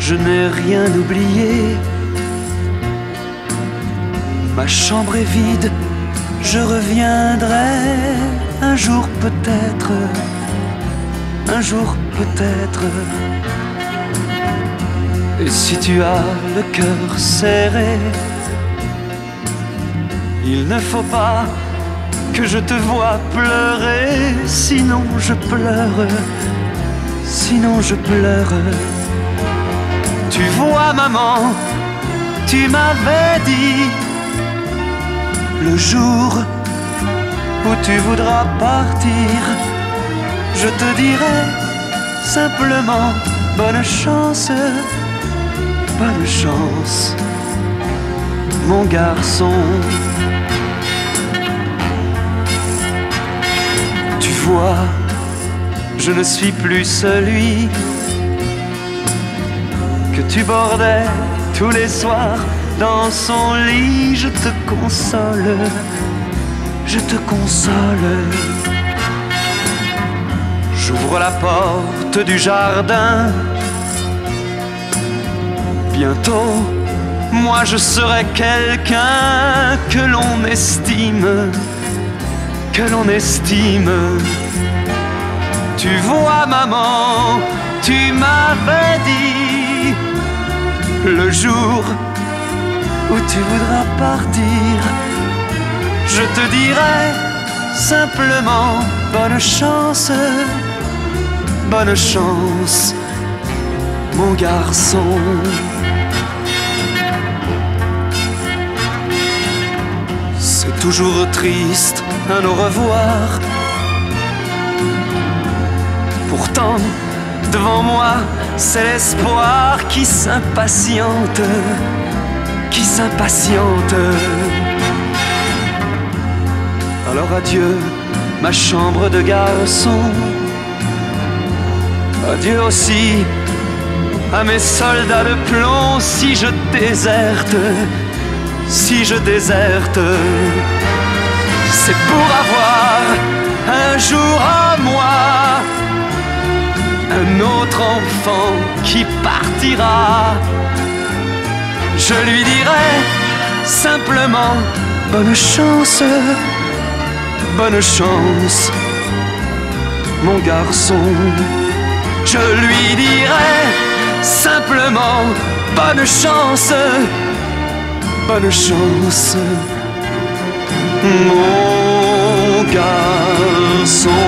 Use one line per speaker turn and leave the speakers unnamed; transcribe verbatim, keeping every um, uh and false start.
je n'ai rien oublié. Ma chambre est vide, je reviendrai un jour peut-être, un jour peut-être. Et si tu as le cœur serré, il ne faut pas que je te vois pleurer, sinon je pleure, sinon je pleure. Tu vois maman, tu m'avais dit, le jour où tu voudras partir, je te dirai simplement bonne chance, bonne chance, mon garçon. Tu vois, je ne suis plus celui que tu bordais tous les soirs dans son lit. Je te console, je te console. J'ouvre la porte du jardin. Bientôt, moi je serai quelqu'un que l'on estime, que l'on estime. Tu vois maman, tu m'avais dit, le jour où tu voudras partir, je te dirai simplement bonne chance, bonne chance, mon garçon. C'est toujours triste un au revoir. Pourtant, devant moi, c'est l'espoir qui s'impatiente, qui s'impatiente. Alors adieu, ma chambre de garçon. Adieu aussi à mes soldats de plomb. Si je déserte, si je déserte, c'est pour avoir un jour à moi un autre enfant qui partira. Je lui dirai simplement bonne chance, bonne chance, mon garçon. Je lui dirai simplement bonne chance, bonne chance, mon garçon.